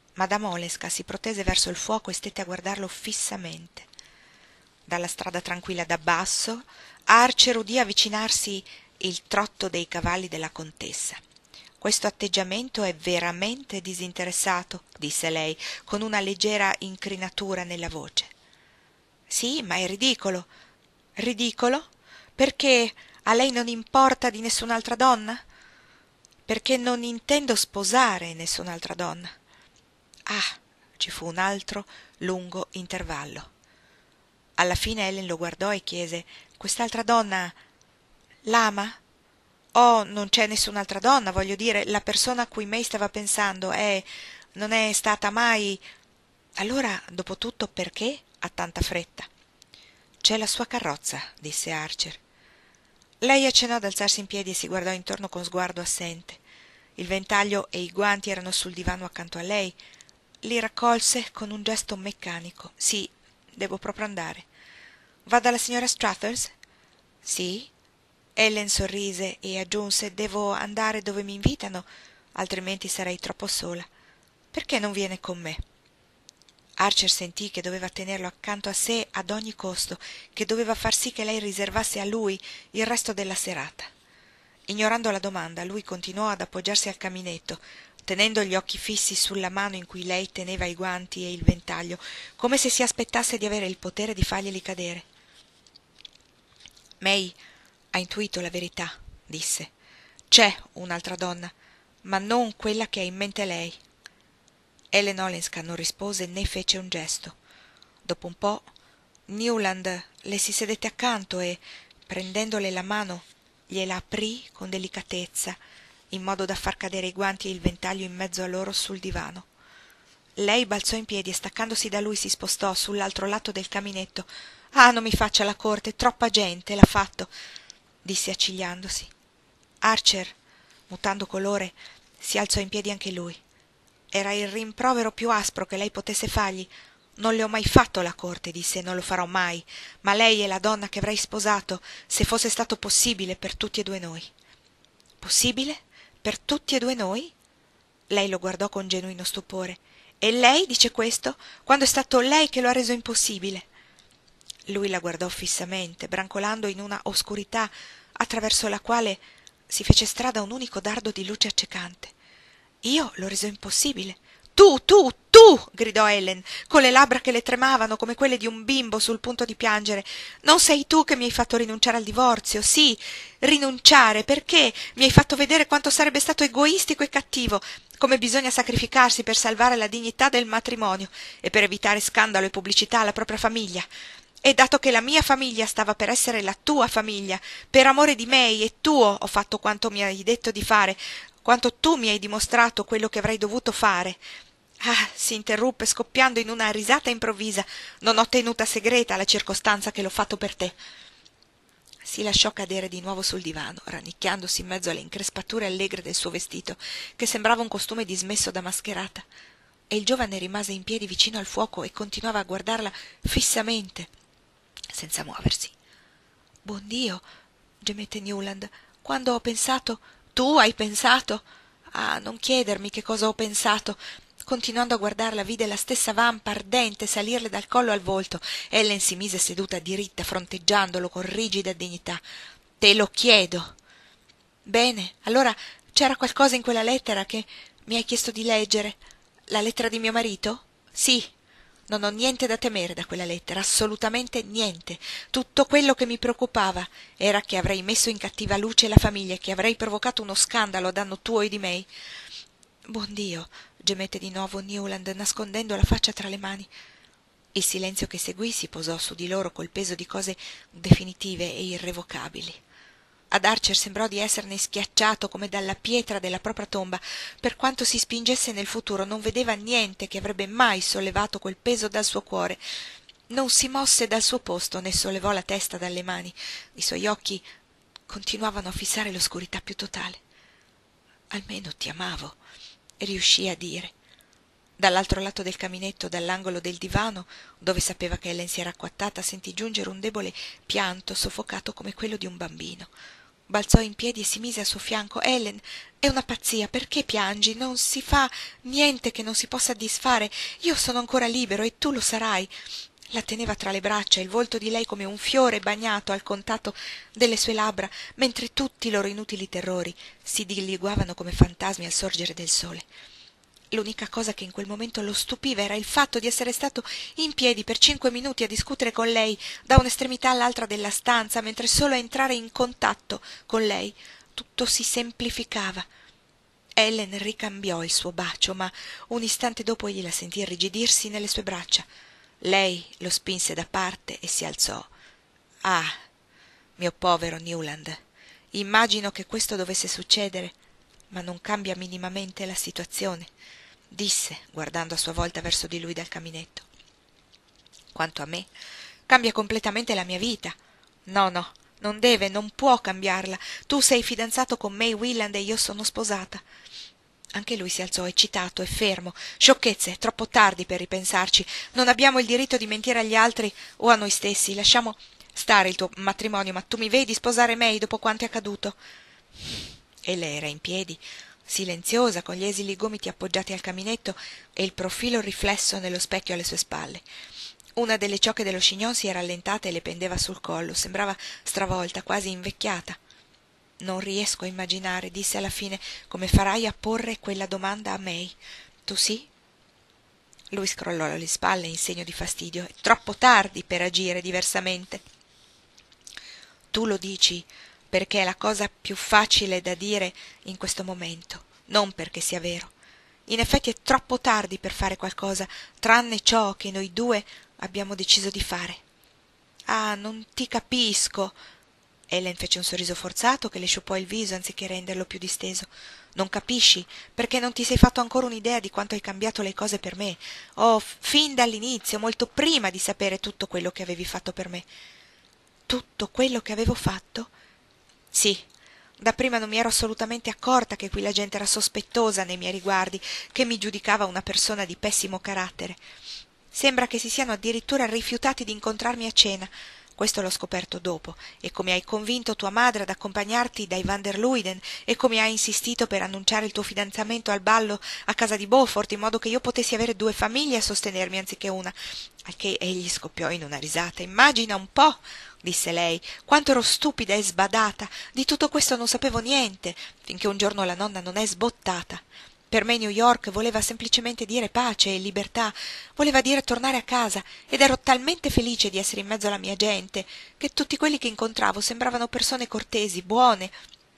Madame Olenska si protese verso il fuoco e stette a guardarlo fissamente. Dalla strada tranquilla da basso Archer udí avvicinarsi il trotto dei cavalli della contessa. «Questo atteggiamento è veramente disinteressato», disse lei, con una leggera incrinatura nella voce. «Sì, ma è ridicolo». «Ridicolo? Perché a lei non importa di nessun'altra donna?» «Perché non intendo sposare nessun'altra donna». «Ah!» ci fu un altro lungo intervallo. Alla fine Ellen lo guardò e chiese: «Quest'altra donna l'ama?» «Oh, non c'è nessun'altra donna, voglio dire, la persona a cui May stava pensando non è stata mai...» «Allora, dopo tutto, perché ha tanta fretta?» «C'è la sua carrozza», disse Archer. Lei accennò ad alzarsi in piedi e si guardò intorno con sguardo assente. Il ventaglio e i guanti erano sul divano accanto a lei. Li raccolse con un gesto meccanico. «Sì, devo proprio andare». «Va dalla signora Struthers?» «Sì». Ellen sorrise e aggiunse: «Devo andare dove mi invitano, altrimenti sarei troppo sola. Perché non viene con me?» Archer sentì che doveva tenerlo accanto a sé ad ogni costo, che doveva far sì che lei riservasse a lui il resto della serata. Ignorando la domanda, lui continuò ad appoggiarsi al caminetto, tenendo gli occhi fissi sulla mano in cui lei teneva i guanti e il ventaglio, come se si aspettasse di avere il potere di farglieli cadere. «May ha intuito la verità», disse. «C'è un'altra donna, ma non quella che ha in mente lei». Ellen Olenska non rispose né fece un gesto. Dopo un po' Newland le si sedette accanto e, prendendole la mano, gliela aprì con delicatezza, in modo da far cadere i guanti e il ventaglio in mezzo a loro sul divano. Lei balzò in piedi e, staccandosi da lui, si spostò sull'altro lato del caminetto. «Ah, non mi faccia la corte, troppa gente l'ha fatto», disse accigliandosi. Archer, mutando colore, si alzò in piedi anche lui. Era il rimprovero più aspro che lei potesse fargli. «Non le ho mai fatto la corte», disse, «non lo farò mai, ma lei è la donna che avrei sposato se fosse stato possibile per tutti e due noi». «Possibile? Per tutti e due noi?» Lei lo guardò con genuino stupore. «E lei dice questo, quando è stato lei che lo ha reso impossibile?» Lui la guardò fissamente, brancolando in una oscurità attraverso la quale si fece strada un unico dardo di luce accecante. «Io l'ho reso impossibile?» «Tu, tu, tu!» gridò Ellen, con le labbra che le tremavano come quelle di un bimbo sul punto di piangere. «Non sei tu che mi hai fatto rinunciare al divorzio, sì, rinunciare, perché mi hai fatto vedere quanto sarebbe stato egoistico e cattivo, come bisogna sacrificarsi per salvare la dignità del matrimonio e per evitare scandalo e pubblicità alla propria famiglia. E dato che la mia famiglia stava per essere la tua famiglia, per amore di May e tuo ho fatto quanto mi hai detto di fare, quanto tu mi hai dimostrato quello che avrei dovuto fare». «Ah!» si interruppe, scoppiando in una risata improvvisa. «Non ho tenuta segreta la circostanza che l'ho fatto per te». Si lasciò cadere di nuovo sul divano, rannicchiandosi in mezzo alle increspature allegre del suo vestito, che sembrava un costume dismesso da mascherata, e il giovane rimase in piedi vicino al fuoco e continuava a guardarla fissamente, senza muoversi. «Buon Dio!» gemette Newland. «Quando ho pensato...» «Tu hai pensato?» «Ah, non chiedermi che cosa ho pensato!» Continuando a guardarla, vide la stessa vampa ardente salirle dal collo al volto. Ellen si mise seduta diritta, fronteggiandolo con rigida dignità. «Te lo chiedo!» «Bene, allora c'era qualcosa in quella lettera che mi hai chiesto di leggere? La lettera di mio marito?» «Sì. Non ho niente da temere da quella lettera, assolutamente niente. Tutto quello che mi preoccupava era che avrei messo in cattiva luce la famiglia e che avrei provocato uno scandalo a danno tuo e di May». «Buon Dio!» gemette di nuovo Newland, nascondendo la faccia tra le mani. Il silenzio che seguì si posò su di loro col peso di cose definitive e irrevocabili. Ad Archer sembrò di esserne schiacciato come dalla pietra della propria tomba. Per quanto si spingesse nel futuro, non vedeva niente che avrebbe mai sollevato quel peso dal suo cuore. Non si mosse dal suo posto, né sollevò la testa dalle mani. I suoi occhi continuavano a fissare l'oscurità più totale. «Almeno ti amavo», riuscì a dire. Dall'altro lato del caminetto, dall'angolo del divano, dove sapeva che Ellen si era acquattata, sentì giungere un debole pianto soffocato come quello di un bambino. Balzò in piedi e si mise a suo fianco. Ellen, è una pazzia, perché piangi? Non si fa niente che non si possa disfare. Io sono ancora libero e tu lo sarai. La teneva tra le braccia, il volto di lei come un fiore bagnato al contatto delle sue labbra, mentre tutti i loro inutili terrori si dileguavano come fantasmi al sorgere del sole. L'unica cosa che in quel momento lo stupiva era il fatto di essere stato in piedi per 5 minuti a discutere con lei da un'estremità all'altra della stanza, mentre solo a entrare in contatto con lei tutto si semplificava. Ellen ricambiò il suo bacio, ma un istante dopo egli la sentì irrigidirsi nelle sue braccia. Lei lo spinse da parte e si alzò. «Ah, mio povero Newland, immagino che questo dovesse succedere, ma non cambia minimamente la situazione», disse, guardando a sua volta verso di lui dal caminetto. «Quanto a me, cambia completamente la mia vita. No, non deve, non può cambiarla. Tu sei fidanzato con May Willand e io sono sposata». Anche lui si alzò eccitato e fermo. «Sciocchezze, è troppo tardi per ripensarci. Non abbiamo il diritto di mentire agli altri o a noi stessi. Lasciamo stare il tuo matrimonio, ma tu mi vedi sposare May dopo quanto è accaduto?» Ella era in piedi, silenziosa, con gli esili gomiti appoggiati al caminetto e il profilo riflesso nello specchio alle sue spalle. Una delle ciocche dello chignon si era allentata e le pendeva sul collo. Sembrava stravolta, quasi invecchiata. «Non riesco a immaginare», disse alla fine, «come farai a porre quella domanda a May. Tu sì?» Lui scrollò le spalle in segno di fastidio. «È troppo tardi per agire diversamente». «Tu lo dici perché è la cosa più facile da dire in questo momento, non perché sia vero. In effetti è troppo tardi per fare qualcosa, tranne ciò che noi due abbiamo deciso di fare». «Ah, non ti capisco». Ellen fece un sorriso forzato che le sciupò il viso anziché renderlo più disteso. «Non capisci perché non ti sei fatto ancora un'idea di quanto hai cambiato le cose per me. Fin dall'inizio, molto prima di sapere tutto quello che avevi fatto per me». «Tutto quello che avevo fatto?» «Sì, dapprima non mi ero assolutamente accorta che qui la gente era sospettosa nei miei riguardi, che mi giudicava una persona di pessimo carattere. Sembra che si siano addirittura rifiutati di incontrarmi a cena. Questo l'ho scoperto dopo, e come hai convinto tua madre ad accompagnarti dai Van der Luyden, e come hai insistito per annunciare il tuo fidanzamento al ballo a casa di Beaufort, in modo che io potessi avere 2 famiglie a sostenermi anziché una». Al che egli scoppiò in una risata. «Immagina un po'», disse lei, «quanto ero stupida e sbadata. Di tutto questo non sapevo niente, finché un giorno la nonna non è sbottata. Per me New York voleva semplicemente dire pace e libertà, voleva dire tornare a casa, ed ero talmente felice di essere in mezzo alla mia gente, che tutti quelli che incontravo sembravano persone cortesi, buone,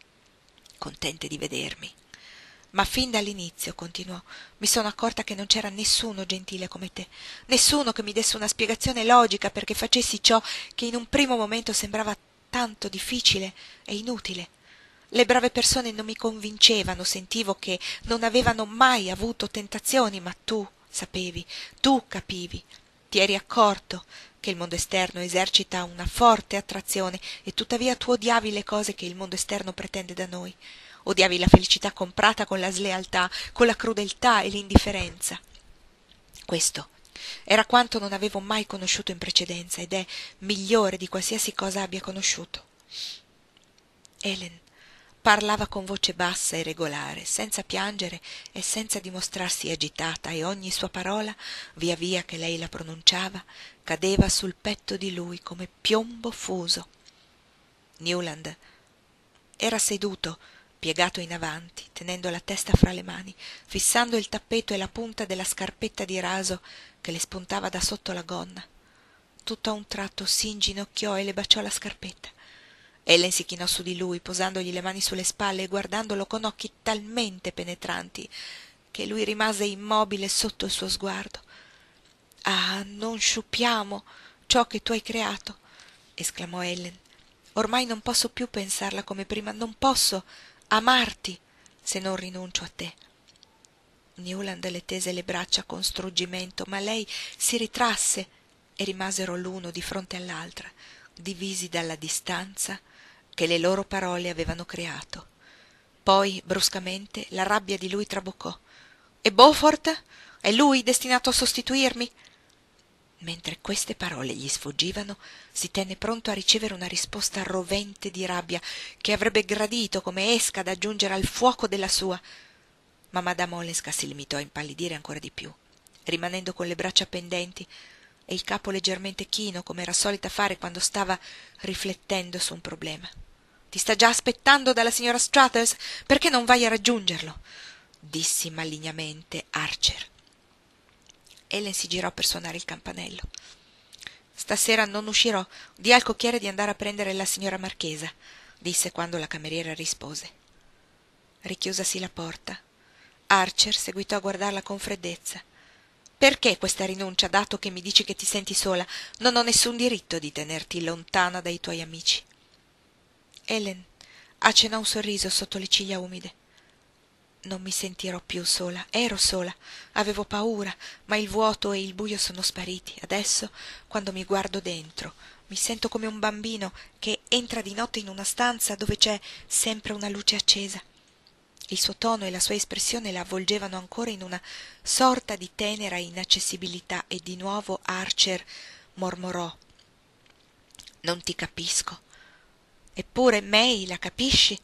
contente di vedermi. Ma fin dall'inizio», continuò, «mi sono accorta che non c'era nessuno gentile come te, nessuno che mi desse una spiegazione logica perché facessi ciò che in un primo momento sembrava tanto difficile e inutile. Le brave persone non mi convincevano, sentivo che non avevano mai avuto tentazioni, ma tu sapevi, tu capivi, ti eri accorto che il mondo esterno esercita una forte attrazione e tuttavia tu odiavi le cose che il mondo esterno pretende da noi. Odiavi la felicità comprata con la slealtà, con la crudeltà e l'indifferenza. Questo era quanto non avevo mai conosciuto in precedenza ed è migliore di qualsiasi cosa abbia conosciuto». Ellen parlava con voce bassa e regolare, senza piangere e senza dimostrarsi agitata, e ogni sua parola, via via che lei la pronunciava, cadeva sul petto di lui come piombo fuso. Newland era seduto, piegato in avanti, tenendo la testa fra le mani, fissando il tappeto e la punta della scarpetta di raso che le spuntava da sotto la gonna. Tutto a un tratto s'inginocchiò e le baciò la scarpetta. Ellen si chinò su di lui, posandogli le mani sulle spalle e guardandolo con occhi talmente penetranti che lui rimase immobile sotto il suo sguardo. «Ah, non sciupiamo ciò che tu hai creato», esclamò Ellen. «Ormai non posso più pensarla come prima, non posso amarti se non rinuncio a te». Newland le tese le braccia con struggimento, ma lei si ritrasse e rimasero l'uno di fronte all'altra, divisi dalla distanza che le loro parole avevano creato. Poi, bruscamente, la rabbia di lui traboccò. «E Beaufort? È lui destinato a sostituirmi?» Mentre queste parole gli sfuggivano, si tenne pronto a ricevere una risposta rovente di rabbia, che avrebbe gradito come esca da aggiungere al fuoco della sua. Ma Madame Olenska si limitò a impallidire ancora di più, rimanendo con le braccia pendenti e il capo leggermente chino, come era solita fare quando stava riflettendo su un problema. «Ti sta già aspettando dalla signora Struthers? Perché non vai a raggiungerlo?» dissi malignamente Archer. Ellen si girò per suonare il campanello. «Stasera non uscirò. Dì al cocchiere di andare a prendere la signora Marchesa», disse quando la cameriera rispose. Richiusasi la porta. Archer seguitò a guardarla con freddezza. «Perché questa rinuncia, dato che mi dici che ti senti sola? Non ho nessun diritto di tenerti lontana dai tuoi amici». Ellen accennò un sorriso sotto le ciglia umide. «Non mi sentirò più sola. Ero sola. Avevo paura, ma il vuoto e il buio sono spariti. Adesso, quando mi guardo dentro, mi sento come un bambino che entra di notte in una stanza dove c'è sempre una luce accesa». Il suo tono e la sua espressione la avvolgevano ancora in una sorta di tenera inaccessibilità e di nuovo Archer mormorò: «Non ti capisco. Eppure May la capisci?»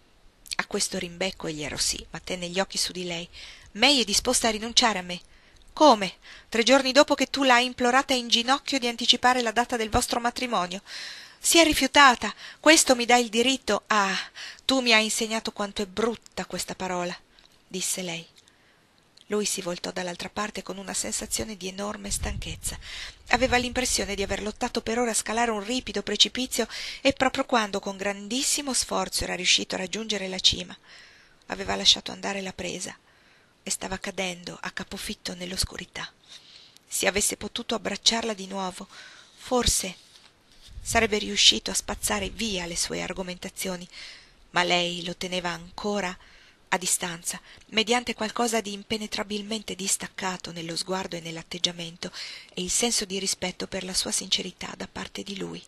A questo rimbecco egli arò sì, ma tenne gli occhi su di lei. «May è disposta a rinunciare a me». «Come? 3 giorni dopo che tu l'hai implorata in ginocchio di anticipare la data del vostro matrimonio? Si è rifiutata. Questo mi dà il diritto...» «Ah, tu mi hai insegnato quanto è brutta questa parola», disse lei. Lui si voltò dall'altra parte con una sensazione di enorme stanchezza. Aveva l'impressione di aver lottato per ore a scalare un ripido precipizio e proprio quando con grandissimo sforzo era riuscito a raggiungere la cima, aveva lasciato andare la presa e stava cadendo a capofitto nell'oscurità. Se avesse potuto abbracciarla di nuovo, forse sarebbe riuscito a spazzare via le sue argomentazioni, ma lei lo teneva ancora a distanza, mediante qualcosa di impenetrabilmente distaccato nello sguardo e nell'atteggiamento e il senso di rispetto per la sua sincerità da parte di lui.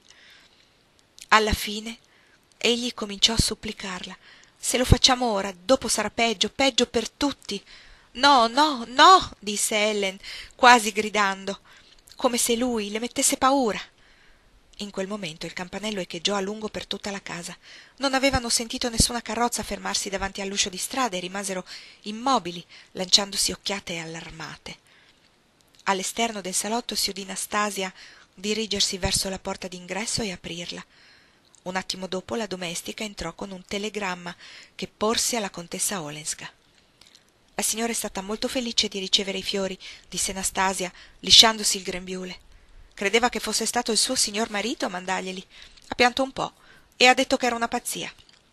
Alla fine egli cominciò a supplicarla: «Se lo facciamo ora, dopo sarà peggio, peggio per tutti». «No, no, no!» disse Ellen, quasi gridando, come se lui le mettesse paura. In quel momento il campanello echeggiò a lungo per tutta la casa. Non avevano sentito nessuna carrozza fermarsi davanti all'uscio di strada e rimasero immobili, lanciandosi occhiate allarmate. All'esterno del salotto si udì Nastasia dirigersi verso la porta d'ingresso e aprirla. Un attimo dopo la domestica entrò con un telegramma che porse alla contessa Olenska. «La signora è stata molto felice di ricevere i fiori», disse Nastasia, lisciandosi il grembiule. «Credeva che fosse stato il suo signor marito a mandarglieli. Ha pianto un po' e ha detto che era una pazzia».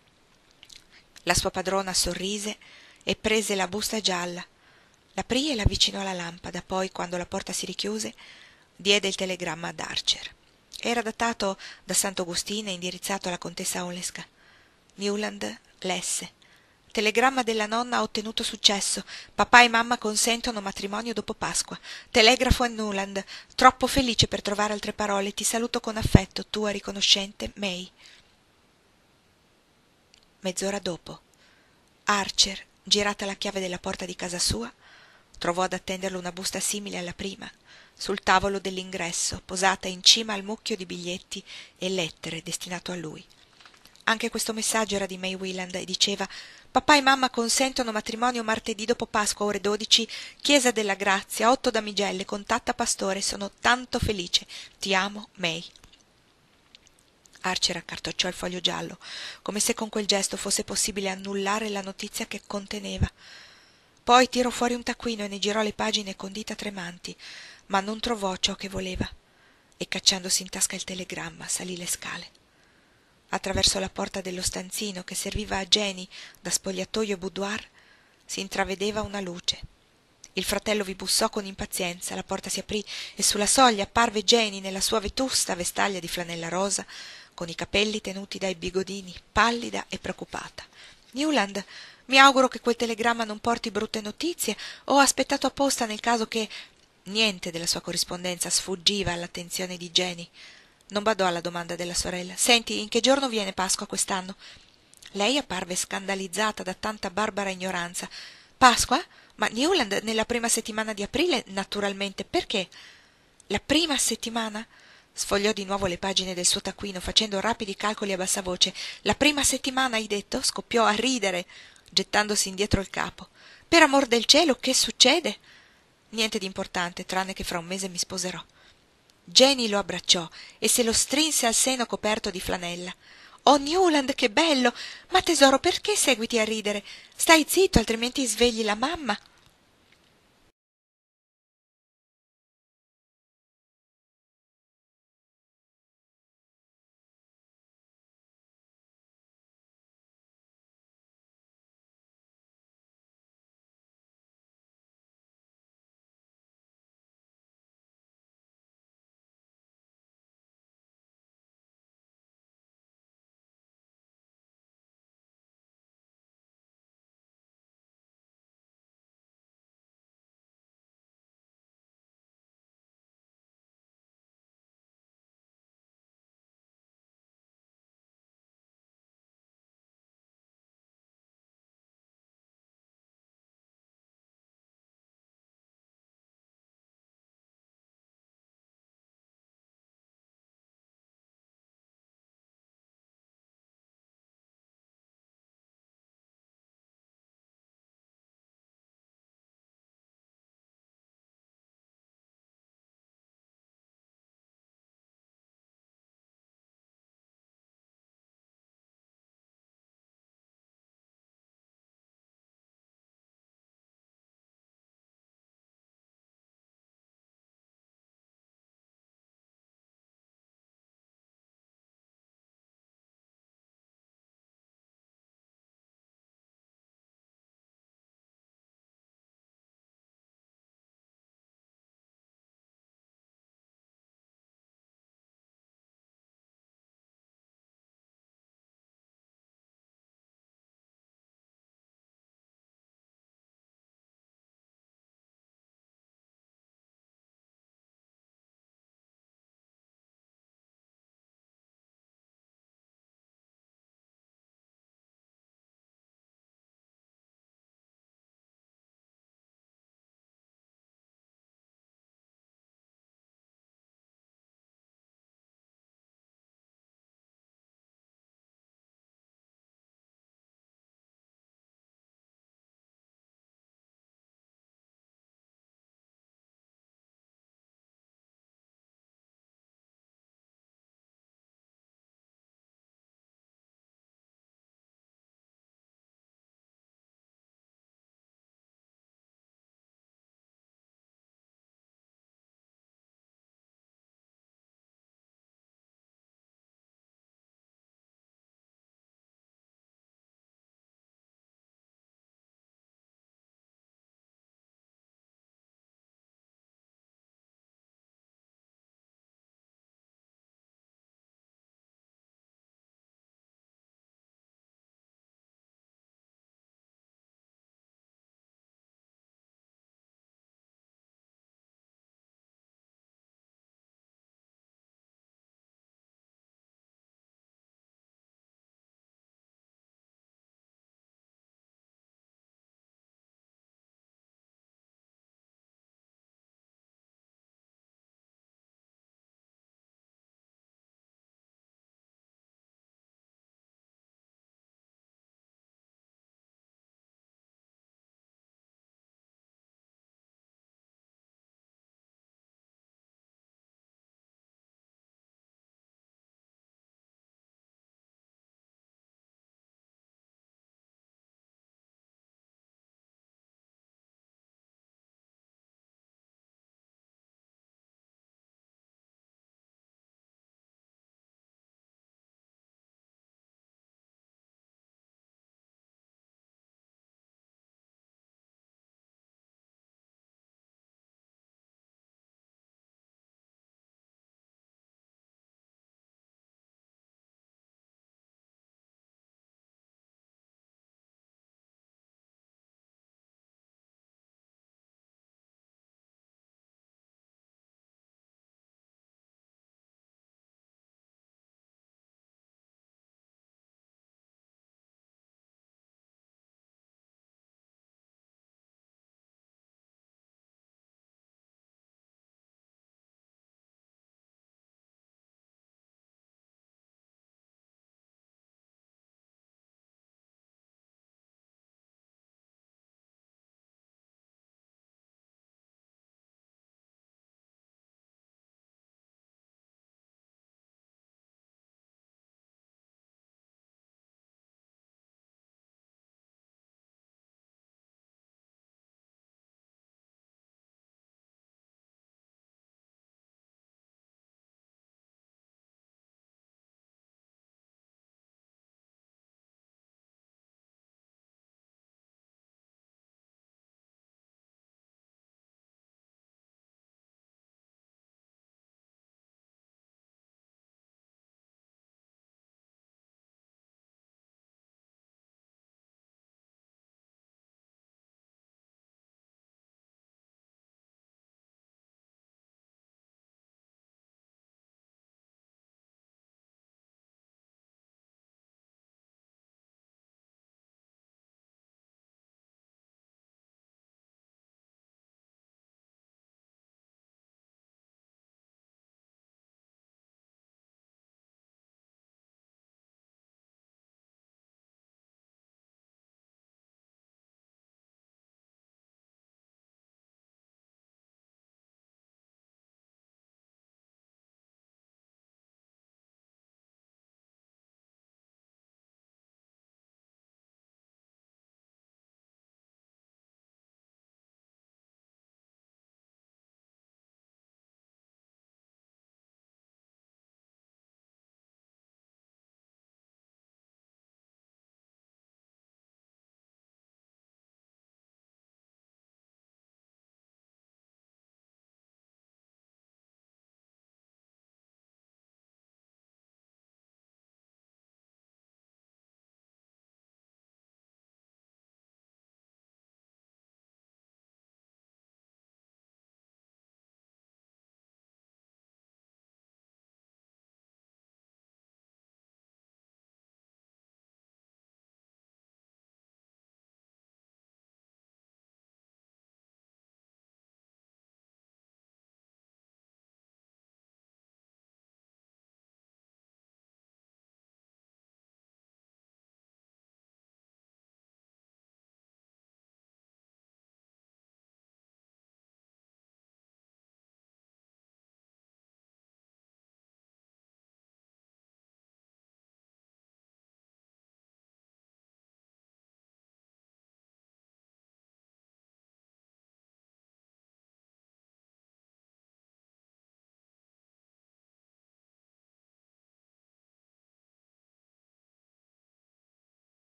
La sua padrona sorrise e prese la busta gialla, l'aprì e l'avvicinò alla lampada, poi, quando la porta si richiuse, diede il telegramma ad Archer. Era datato da Sant'Agostino e indirizzato alla contessa Olenska. Newland lesse: «Telegramma della nonna ha ottenuto successo. Papà e mamma consentono matrimonio dopo Pasqua. Telegrafo a Newland. Troppo felice per trovare altre parole. Ti saluto con affetto, tua riconoscente May». Mezz'ora dopo, Archer, girata la chiave della porta di casa sua, trovò ad attenderlo una busta simile alla prima, sul tavolo dell'ingresso, posata in cima al mucchio di biglietti e lettere destinato a lui. Anche questo messaggio era di May Wieland e diceva: «Papà e mamma consentono matrimonio martedì dopo Pasqua, ore 12, Chiesa della Grazia, 8 Damigelle, contatta Pastore, sono tanto felice. Ti amo, May». Archer accartocciò il foglio giallo, come se con quel gesto fosse possibile annullare la notizia che conteneva. Poi tirò fuori un taccuino e ne girò le pagine con dita tremanti, ma non trovò ciò che voleva, e cacciandosi in tasca il telegramma salì le scale. Attraverso la porta dello stanzino che serviva a Jenny da spogliatoio e boudoir si intravedeva una luce. Il fratello vi bussò con impazienza, la porta si aprì e sulla soglia apparve Jenny nella sua vetusta vestaglia di flanella rosa, con i capelli tenuti dai bigodini, pallida e preoccupata. «Newland, mi auguro che quel telegramma non porti brutte notizie. Ho aspettato apposta nel caso che...» Niente della sua corrispondenza sfuggiva all'attenzione di Jenny. Non badò alla domanda della sorella. «Senti, in che giorno viene Pasqua quest'anno?» Lei apparve scandalizzata da tanta barbara ignoranza. «Pasqua? Ma Newland nella prima settimana di aprile, naturalmente. Perché?» La prima settimana? Sfogliò di nuovo le pagine del suo taccuino, facendo rapidi calcoli a bassa voce. La prima settimana, hai detto? Scoppiò a ridere, gettandosi indietro il capo. Per amor del cielo, che succede? Niente di importante, tranne che fra un mese mi sposerò. Jenny lo abbracciò e se lo strinse al seno coperto di flanella. Oh, Newland, che bello! Ma tesoro, perché seguiti a ridere? Stai zitto, altrimenti svegli la mamma.